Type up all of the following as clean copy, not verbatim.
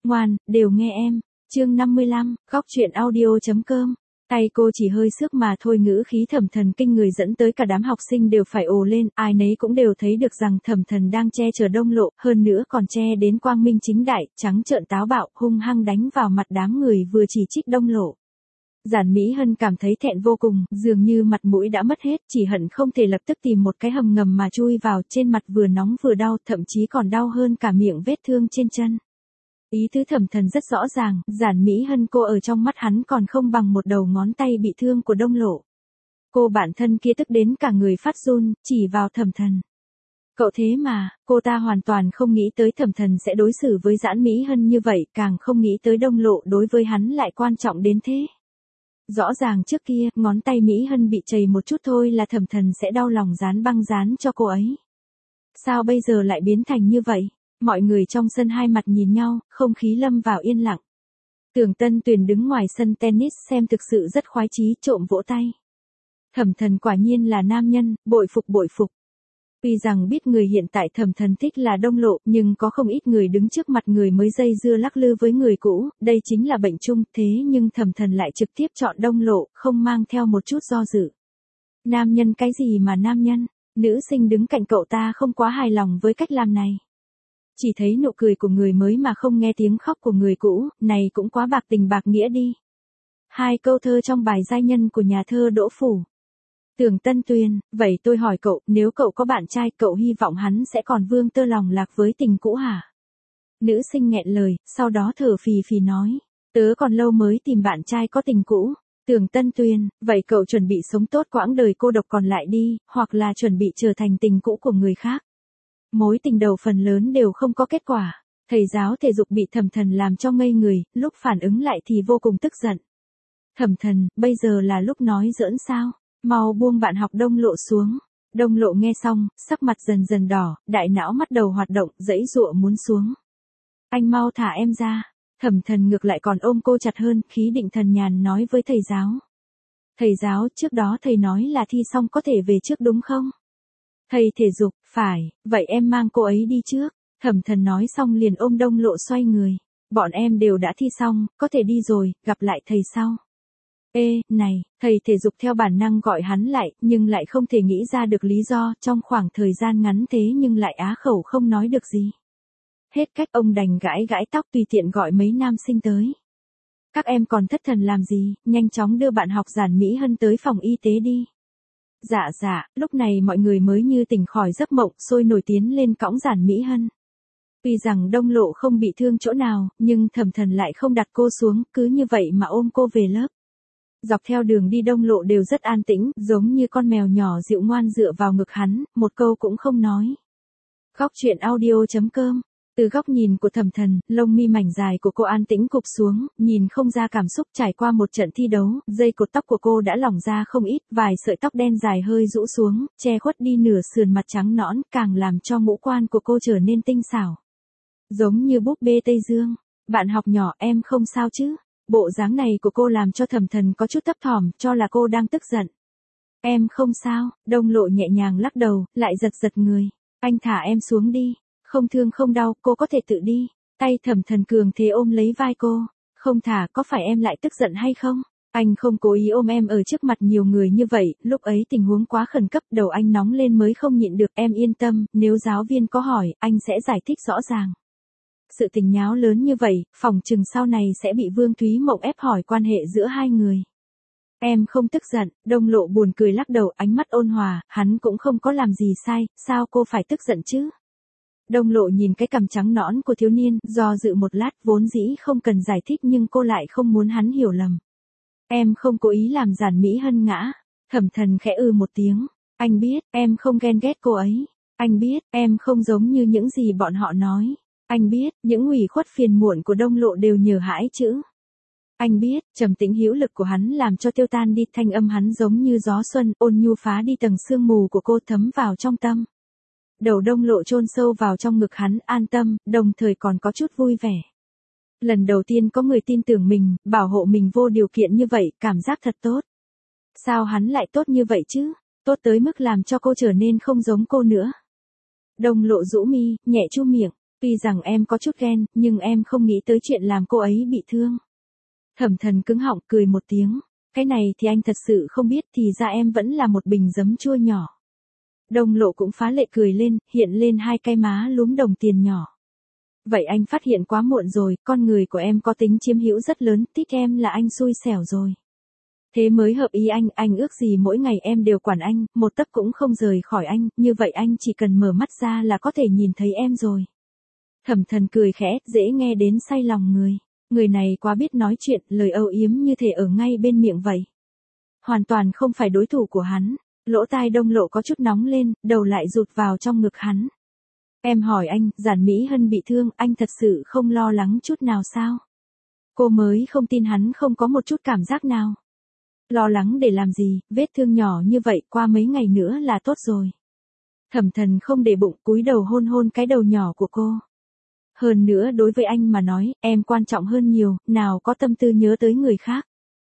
ngoan, đều nghe em. Chương 55, góc truyện audio.com. Tay cô chỉ hơi xước mà thôi, ngữ khí Thẩm Thần kinh người dẫn tới cả đám học sinh đều phải ồ lên, ai nấy cũng đều thấy được rằng Thẩm Thần đang che chở Đông Lộ, hơn nữa còn che đến quang minh chính đại, trắng trợn táo bạo, hung hăng đánh vào mặt đám người vừa chỉ trích Đông Lộ. Giản Mỹ Hân cảm thấy thẹn vô cùng, dường như mặt mũi đã mất hết, chỉ hận không thể lập tức tìm một cái hầm ngầm mà chui vào, trên mặt vừa nóng vừa đau, thậm chí còn đau hơn cả miệng vết thương trên chân. Ý tứ Thẩm Thần rất rõ ràng, Giản Mỹ Hân cô ở trong mắt hắn còn không bằng một đầu ngón tay bị thương của Đông Lộ. Cô bạn thân kia tức đến cả người phát run, chỉ vào Thẩm Thần. Cậu thế mà, cô ta hoàn toàn không nghĩ tới Thẩm Thần sẽ đối xử với Giản Mỹ Hân như vậy, càng không nghĩ tới Đông Lộ đối với hắn lại quan trọng đến thế. Rõ ràng trước kia, ngón tay Mỹ Hân bị chày một chút thôi là Thẩm Thần sẽ đau lòng dán băng dán cho cô ấy. Sao bây giờ lại biến thành như vậy? Mọi người trong sân hai mặt nhìn nhau, không khí lâm vào yên lặng. Tưởng Tân Tuyền đứng ngoài sân tennis xem thực sự rất khoái chí, trộm vỗ tay. Thẩm Thần quả nhiên là nam nhân, bội phục bội phục. Tuy rằng biết người hiện tại Thẩm Thần thích là Đông Lộ, nhưng có không ít người đứng trước mặt người mới dây dưa lắc lư với người cũ, đây chính là bệnh chung, thế nhưng Thẩm Thần lại trực tiếp chọn Đông Lộ, không mang theo một chút do dự. Nam nhân cái gì mà nam nhân, nữ sinh đứng cạnh cậu ta không quá hài lòng với cách làm này. Chỉ thấy nụ cười của người mới mà không nghe tiếng khóc của người cũ, này cũng quá bạc tình bạc nghĩa đi. Hai câu thơ trong bài giai nhân của nhà thơ Đỗ Phủ. Tưởng Tân Tuyền, vậy tôi hỏi cậu, nếu cậu có bạn trai, cậu hy vọng hắn sẽ còn vương tơ lòng lạc với tình cũ hả? Nữ sinh nghẹn lời, sau đó thở phì phì nói, tớ còn lâu mới tìm bạn trai có tình cũ. Tưởng Tân Tuyền, vậy cậu chuẩn bị sống tốt quãng đời cô độc còn lại đi, hoặc là chuẩn bị trở thành tình cũ của người khác. Mối tình đầu phần lớn đều không có kết quả. Thầy giáo thể dục bị Thẩm Thần làm cho ngây người, lúc phản ứng lại thì vô cùng tức giận. Thẩm Thần, bây giờ là lúc nói giỡn sao? Mau buông bạn học Đông Lộ xuống. Đông Lộ nghe xong, sắc mặt dần dần đỏ, đại não bắt đầu hoạt động, giãy giụa muốn xuống. Anh mau thả em ra. Thẩm Thần ngược lại còn ôm cô chặt hơn, khí định thần nhàn nói với thầy giáo. Thầy giáo, trước đó thầy nói là thi xong có thể về trước đúng không? Thầy thể dục, phải, vậy em mang cô ấy đi trước. Thẩm Thần nói xong liền ôm Đông Lộ xoay người. Bọn em đều đã thi xong, có thể đi rồi, gặp lại thầy sau. Ê, này, thầy thể dục theo bản năng gọi hắn lại, nhưng lại không thể nghĩ ra được lý do, trong khoảng thời gian ngắn thế nhưng lại á khẩu không nói được gì. Hết cách ông đành gãi gãi tóc tùy tiện gọi mấy nam sinh tới. Các em còn thất thần làm gì, nhanh chóng đưa bạn học Giản Mỹ Hân tới phòng y tế đi. Dạ, lúc này mọi người mới như tỉnh khỏi giấc mộng, sôi nổi tiến lên cõng Giản Mỹ Hân. Tuy rằng Đông Lộ không bị thương chỗ nào, nhưng Thẩm Thần lại không đặt cô xuống, cứ như vậy mà ôm cô về lớp. Dọc theo đường đi Đông Lộ đều rất an tĩnh, giống như con mèo nhỏ dịu ngoan dựa vào ngực hắn, một câu cũng không nói. Góc truyện audio.com. Từ góc nhìn của Thẩm Thần, lông mi mảnh dài của cô an tĩnh cụp xuống, nhìn không ra cảm xúc. Trải qua một trận thi đấu, dây cột tóc của cô đã lỏng ra không ít, vài sợi tóc đen dài hơi rũ xuống, che khuất đi nửa sườn mặt trắng nõn, càng làm cho ngũ quan của cô trở nên tinh xảo. Giống như búp bê Tây Dương. Bạn học nhỏ, em không sao chứ? Bộ dáng này của cô làm cho Thẩm Thần có chút thấp thỏm, cho là cô đang tức giận. Em không sao. Đông Lộ nhẹ nhàng lắc đầu, lại giật người. Anh thả em xuống đi. Không thương không đau, cô có thể tự đi. Tay Thẩm Thần cường thế ôm lấy vai cô. Không thả, có phải em lại tức giận hay không? Anh không cố ý ôm em ở trước mặt nhiều người như vậy, lúc ấy tình huống quá khẩn cấp, đầu anh nóng lên mới không nhịn được. Em yên tâm, nếu giáo viên có hỏi, anh sẽ giải thích rõ ràng. Sự tình nháo lớn như vậy, phỏng chừng sau này sẽ bị Vương Thúy Mộng ép hỏi quan hệ giữa hai người. Em không tức giận. Đông Lộ buồn cười lắc đầu, ánh mắt ôn hòa, hắn cũng không có làm gì sai, sao cô phải tức giận chứ? Đông Lộ nhìn cái cằm trắng nõn của thiếu niên, do dự một lát, vốn dĩ không cần giải thích nhưng cô lại không muốn hắn hiểu lầm. Em không cố ý làm Giản Mỹ Hân ngã. Thẩm Thần khẽ một tiếng. Anh biết, em không ghen ghét cô ấy. Anh biết, em không giống như những gì bọn họ nói. Anh biết, những ủy khuất phiền muộn của Đông Lộ đều nhờ hãi chữ. Anh biết, trầm tĩnh hữu lực của hắn làm cho tiêu tan đi, thanh âm hắn giống như gió xuân, ôn nhu phá đi tầng sương mù của cô, thấm vào trong tâm. Đầu Đông Lộ chôn sâu vào trong ngực hắn, an tâm, đồng thời còn có chút vui vẻ. Lần đầu tiên có người tin tưởng mình, bảo hộ mình vô điều kiện như vậy, cảm giác thật tốt. Sao hắn lại tốt như vậy chứ? Tốt tới mức làm cho cô trở nên không giống cô nữa. Đông Lộ rũ mi, nhẹ chu miệng. Tuy rằng em có chút ghen, nhưng em không nghĩ tới chuyện làm cô ấy bị thương. Thẩm Thần cứng họng cười một tiếng. Cái này thì anh thật sự không biết, thì ra em vẫn là một bình giấm chua nhỏ. Đông Lộ cũng phá lệ cười lên, hiện lên hai cái má lúm đồng tiền nhỏ. Vậy anh phát hiện quá muộn rồi, con người của em có tính chiếm hữu rất lớn, thích em là anh xui xẻo rồi. Thế mới hợp ý anh ước gì mỗi ngày em đều quản anh, một tấc cũng không rời khỏi anh, như vậy anh chỉ cần mở mắt ra là có thể nhìn thấy em rồi. Thẩm Thần cười khẽ, dễ nghe đến say lòng người. Người này quá biết nói chuyện, lời âu yếm như thể ở ngay bên miệng vậy. Hoàn toàn không phải đối thủ của hắn. Lỗ tai Đông Lộ có chút nóng lên, đầu lại rụt vào trong ngực hắn. Em hỏi anh, Giản Mỹ Hân bị thương, anh thật sự không lo lắng chút nào sao? Cô mới không tin hắn không có một chút cảm giác nào. Lo lắng để làm gì, vết thương nhỏ như vậy qua mấy ngày nữa là tốt rồi. Thẩm Thần không để bụng, cúi đầu hôn hôn cái đầu nhỏ của cô. Hơn nữa đối với anh mà nói, em quan trọng hơn nhiều, nào có tâm tư nhớ tới người khác.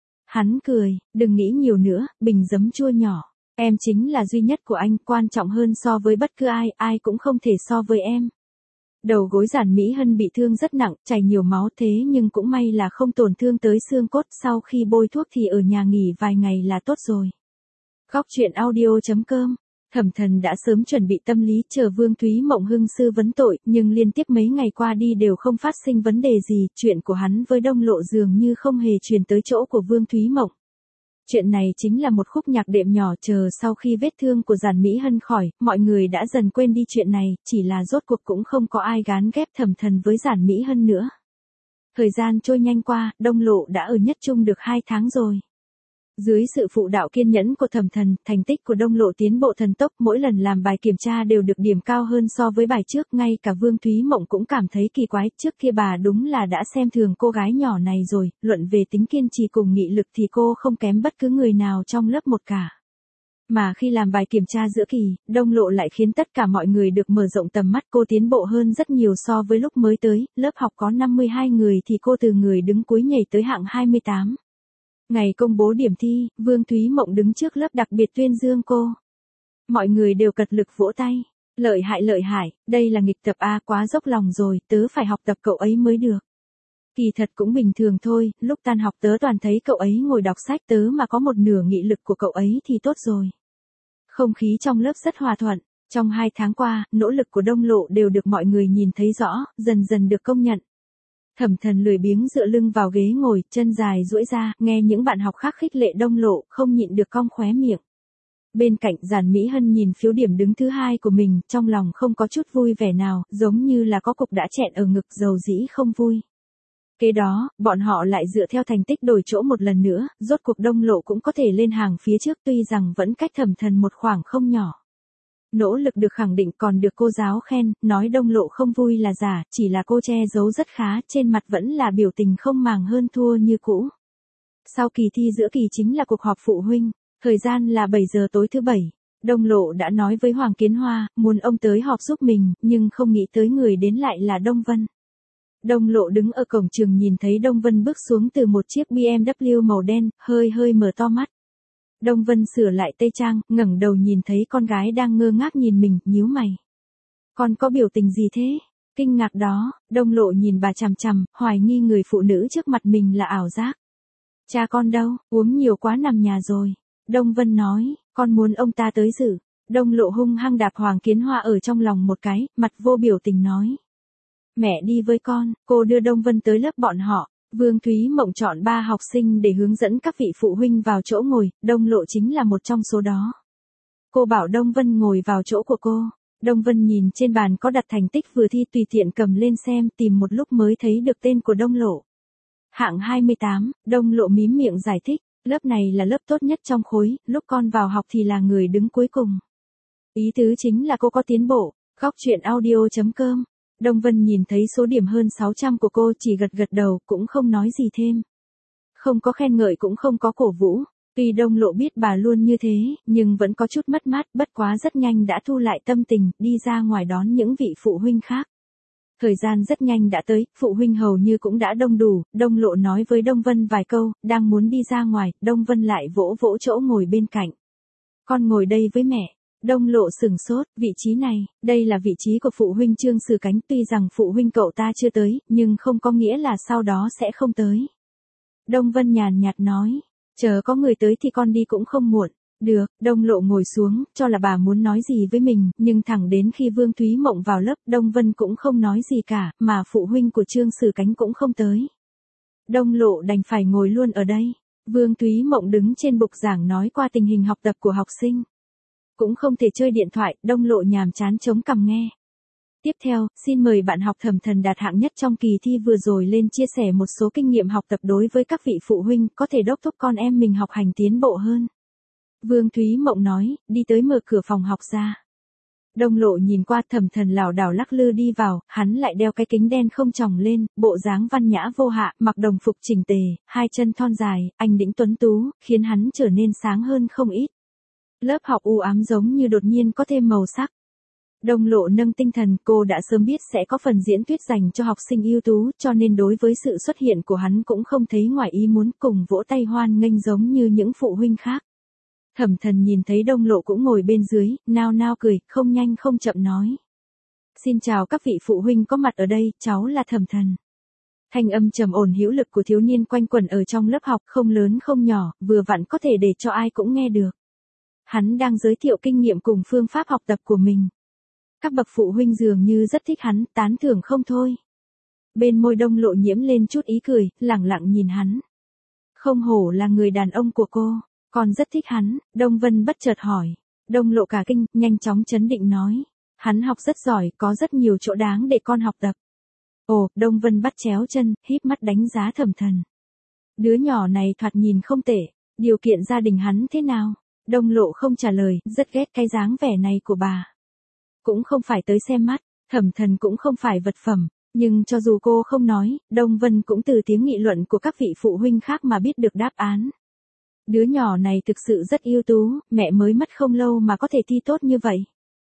Hắn cười, đừng nghĩ nhiều nữa, bình giấm chua nhỏ. Em chính là duy nhất của anh, quan trọng hơn so với bất cứ ai, ai cũng không thể so với em. Đầu gối Giản Mỹ Hân bị thương rất nặng, chảy nhiều máu thế nhưng cũng may là không tổn thương tới xương cốt, sau khi bôi thuốc thì ở nhà nghỉ vài ngày là tốt rồi. Góc truyện audio.com. Thẩm Thần đã sớm chuẩn bị tâm lý chờ Vương Thúy Mộng hưng sư vấn tội, nhưng liên tiếp mấy ngày qua đi đều không phát sinh vấn đề gì, chuyện của hắn với Đông Lộ dường như không hề truyền tới chỗ của Vương Thúy Mộng. Chuyện này chính là một khúc nhạc đệm nhỏ, chờ sau khi vết thương của Giản Mỹ Hân khỏi, mọi người đã dần quên đi chuyện này, chỉ là rốt cuộc cũng không có ai gán ghép Thẩm Thần với Giản Mỹ Hân nữa. Thời gian trôi nhanh qua, Đông Lộ đã ở Nhất Trung được 2 tháng rồi. Dưới sự phụ đạo kiên nhẫn của Thẩm Thần, thành tích của Đông Lộ tiến bộ thần tốc, mỗi lần làm bài kiểm tra đều được điểm cao hơn so với bài trước, ngay cả Vương Thúy Mộng cũng cảm thấy kỳ quái, trước kia bà đúng là đã xem thường cô gái nhỏ này rồi, luận về tính kiên trì cùng nghị lực thì cô không kém bất cứ người nào trong lớp một cả. Mà khi làm bài kiểm tra giữa kỳ, Đông Lộ lại khiến tất cả mọi người được mở rộng tầm mắt, cô tiến bộ hơn rất nhiều so với lúc mới tới, lớp học có 52 người thì cô từ người đứng cuối nhảy tới hạng 28. Ngày công bố điểm thi, Vương Thúy Mộng đứng trước lớp đặc biệt tuyên dương cô. Mọi người đều cật lực vỗ tay. Lợi hại, đây là nghịch tập A, quá dốc lòng rồi, tớ phải học tập cậu ấy mới được. Kỳ thật cũng bình thường thôi, lúc tan học tớ toàn thấy cậu ấy ngồi đọc sách, tớ mà có một nửa nghị lực của cậu ấy thì tốt rồi. Không khí trong lớp rất hòa thuận. Trong 2 tháng qua, nỗ lực của Đông Lộ đều được mọi người nhìn thấy rõ, dần dần được công nhận. Thẩm Thần lười biếng dựa lưng vào ghế ngồi, chân dài duỗi ra, nghe những bạn học khác khích lệ Đông Lộ, không nhịn được cong khóe miệng. Bên cạnh, Giản Mỹ Hân nhìn phiếu điểm đứng thứ 2 của mình, trong lòng không có chút vui vẻ nào, giống như là có cục đã chẹn ở ngực, dầu dĩ không vui. Kế đó, bọn họ lại dựa theo thành tích đổi chỗ một lần nữa, rốt cuộc Đông Lộ cũng có thể lên hàng phía trước, tuy rằng vẫn cách Thẩm Thần một khoảng không nhỏ. Nỗ lực được khẳng định, còn được cô giáo khen, nói Đông Lộ không vui là giả, chỉ là cô che giấu rất khá, trên mặt vẫn là biểu tình không màng hơn thua như cũ. Sau kỳ thi giữa kỳ chính là cuộc họp phụ huynh, thời gian là 7 giờ tối thứ 7. Đông Lộ đã nói với Hoàng Kiến Hoa, muốn ông tới họp giúp mình, nhưng không nghĩ tới người đến lại là Đông Vân. Đông Lộ đứng ở cổng trường nhìn thấy Đông Vân bước xuống từ một chiếc BMW màu đen, hơi mở to mắt. Đông Vân sửa lại tây trang, ngẩng đầu nhìn thấy con gái đang ngơ ngác nhìn mình, nhíu mày. Con có biểu tình gì thế? Kinh ngạc đó, Đông Lộ nhìn bà chằm chằm, hoài nghi người phụ nữ trước mặt mình là ảo giác. Cha con đâu, uống nhiều quá nằm nhà rồi. Đông Vân nói, con muốn ông ta tới dự. Đông Lộ hung hăng đạp Hoàng Kiến Hoa ở trong lòng một cái, mặt vô biểu tình nói. Mẹ đi với con, cô đưa Đông Vân tới lớp bọn họ. Vương Thúy Mộng chọn 3 học sinh để hướng dẫn các vị phụ huynh vào chỗ ngồi, Đông Lộ chính là một trong số đó. Cô bảo Đông Vân ngồi vào chỗ của cô. Đông Vân nhìn trên bàn có đặt thành tích vừa thi, tùy tiện cầm lên xem, tìm một lúc mới thấy được tên của Đông Lộ. Hạng 28, Đông Lộ mím miệng giải thích, lớp này là lớp tốt nhất trong khối, lúc con vào học thì là người đứng cuối cùng. Ý tứ chính là cô có tiến bộ. Góc truyện audio.com. Đông Vân nhìn thấy số điểm hơn 600 của cô, chỉ gật đầu, cũng không nói gì thêm. Không có khen ngợi cũng không có cổ vũ. Tuy Đông Lộ biết bà luôn như thế, nhưng vẫn có chút mất mát, bất quá rất nhanh đã thu lại tâm tình, đi ra ngoài đón những vị phụ huynh khác. Thời gian rất nhanh đã tới, phụ huynh hầu như cũng đã đông đủ, Đông Lộ nói với Đông Vân vài câu, đang muốn đi ra ngoài, Đông Vân lại vỗ chỗ ngồi bên cạnh. Con ngồi đây với mẹ. Đông Lộ sửng sốt, vị trí này, đây là vị trí của phụ huynh Trương Sử Cánh, tuy rằng phụ huynh cậu ta chưa tới, nhưng không có nghĩa là sau đó sẽ không tới. Đông Vân nhàn nhạt nói, chờ có người tới thì con đi cũng không muộn. Được, Đông Lộ ngồi xuống, cho là bà muốn nói gì với mình, nhưng thẳng đến khi Vương Thúy Mộng vào lớp, Đông Vân cũng không nói gì cả, mà phụ huynh của Trương Sử Cánh cũng không tới. Đông Lộ đành phải ngồi luôn ở đây. Vương Thúy Mộng đứng trên bục giảng nói qua tình hình học tập của học sinh. Cũng không thể chơi điện thoại, Đông Lộ nhàm chán chống cằm nghe. Tiếp theo, xin mời bạn học Thẩm Thần đạt hạng nhất trong kỳ thi vừa rồi lên chia sẻ một số kinh nghiệm học tập đối với các vị phụ huynh, có thể đốc thúc con em mình học hành tiến bộ hơn. Vương Thúy Mộng nói, đi tới mở cửa phòng học ra. Đông Lộ nhìn qua, Thẩm Thần lảo đảo lắc lư đi vào, hắn lại đeo cái kính đen không tròng lên, bộ dáng văn nhã vô hạ, mặc đồng phục chỉnh tề, hai chân thon dài, anh đĩnh tuấn tú, khiến hắn trở nên sáng hơn không ít. Lớp học u ám giống như đột nhiên có thêm màu sắc. Đông Lộ nâng tinh thần, cô đã sớm biết sẽ có phần diễn thuyết dành cho học sinh ưu tú, cho nên đối với sự xuất hiện của hắn cũng không thấy ngoài ý muốn, cùng vỗ tay hoan nghênh giống như những phụ huynh khác. Thẩm Thần nhìn thấy Đông Lộ cũng ngồi bên dưới, nao nao cười, không nhanh không chậm nói. Xin chào các vị phụ huynh có mặt ở đây, cháu là Thẩm Thần. Thanh âm trầm ổn hữu lực của thiếu niên quanh quẩn ở trong lớp học, không lớn không nhỏ, vừa vặn có thể để cho ai cũng nghe được. Hắn đang giới thiệu kinh nghiệm cùng phương pháp học tập của mình. Các bậc phụ huynh dường như rất thích hắn, tán thưởng không thôi. Bên môi Đông Lộ nhiễm lên chút ý cười, lẳng lặng nhìn hắn. Không hổ là người đàn ông của cô, con rất thích hắn. Đông Vân bất chợt hỏi. Đông Lộ cả kinh, nhanh chóng trấn định nói. Hắn học rất giỏi, có rất nhiều chỗ đáng để con học tập. Ồ, Đông Vân bắt chéo chân, híp mắt đánh giá Thẩm Thần. Đứa nhỏ này thoạt nhìn không tệ, điều kiện gia đình hắn thế nào? Đông Lộ không trả lời, rất ghét cái dáng vẻ này của bà. Cũng không phải tới xem mắt, Thẩm Thần cũng không phải vật phẩm, nhưng cho dù cô không nói, Đông Vân cũng từ tiếng nghị luận của các vị phụ huynh khác mà biết được đáp án. Đứa nhỏ này thực sự rất ưu tú, mẹ mới mất không lâu mà có thể thi tốt như vậy.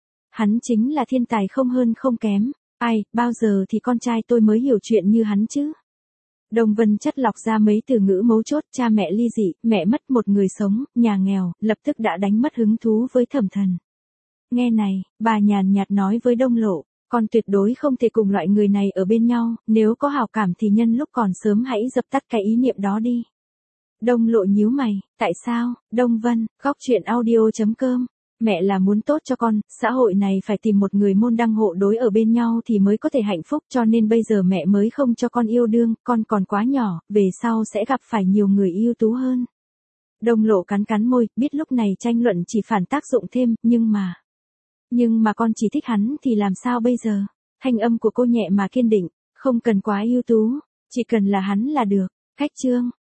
Hắn chính là thiên tài không hơn không kém, ai, bao giờ thì con trai tôi mới hiểu chuyện như hắn chứ? Đông Vân chất lọc ra mấy từ ngữ mấu chốt, cha mẹ ly dị, mẹ mất một người sống, nhà nghèo, lập tức đã đánh mất hứng thú với Thẩm Thần. Nghe này, bà nhàn nhạt nói với Đông Lộ, con tuyệt đối không thể cùng loại người này ở bên nhau, nếu có hảo cảm thì nhân lúc còn sớm hãy dập tắt cái ý niệm đó đi. Đông Lộ nhíu mày, tại sao? Đông Vân, goctruyện audio.com. Mẹ là muốn tốt cho con, xã hội này phải tìm một người môn đăng hộ đối ở bên nhau thì mới có thể hạnh phúc, cho nên bây giờ mẹ mới không cho con yêu đương, con còn quá nhỏ, về sau sẽ gặp phải nhiều người ưu tú hơn. Đông Lộ cắn cắn môi, biết lúc này tranh luận chỉ phản tác dụng thêm, nhưng mà con chỉ thích hắn thì làm sao bây giờ? Thanh âm của cô nhẹ mà kiên định, không cần quá ưu tú, chỉ cần là hắn là được. Khách chương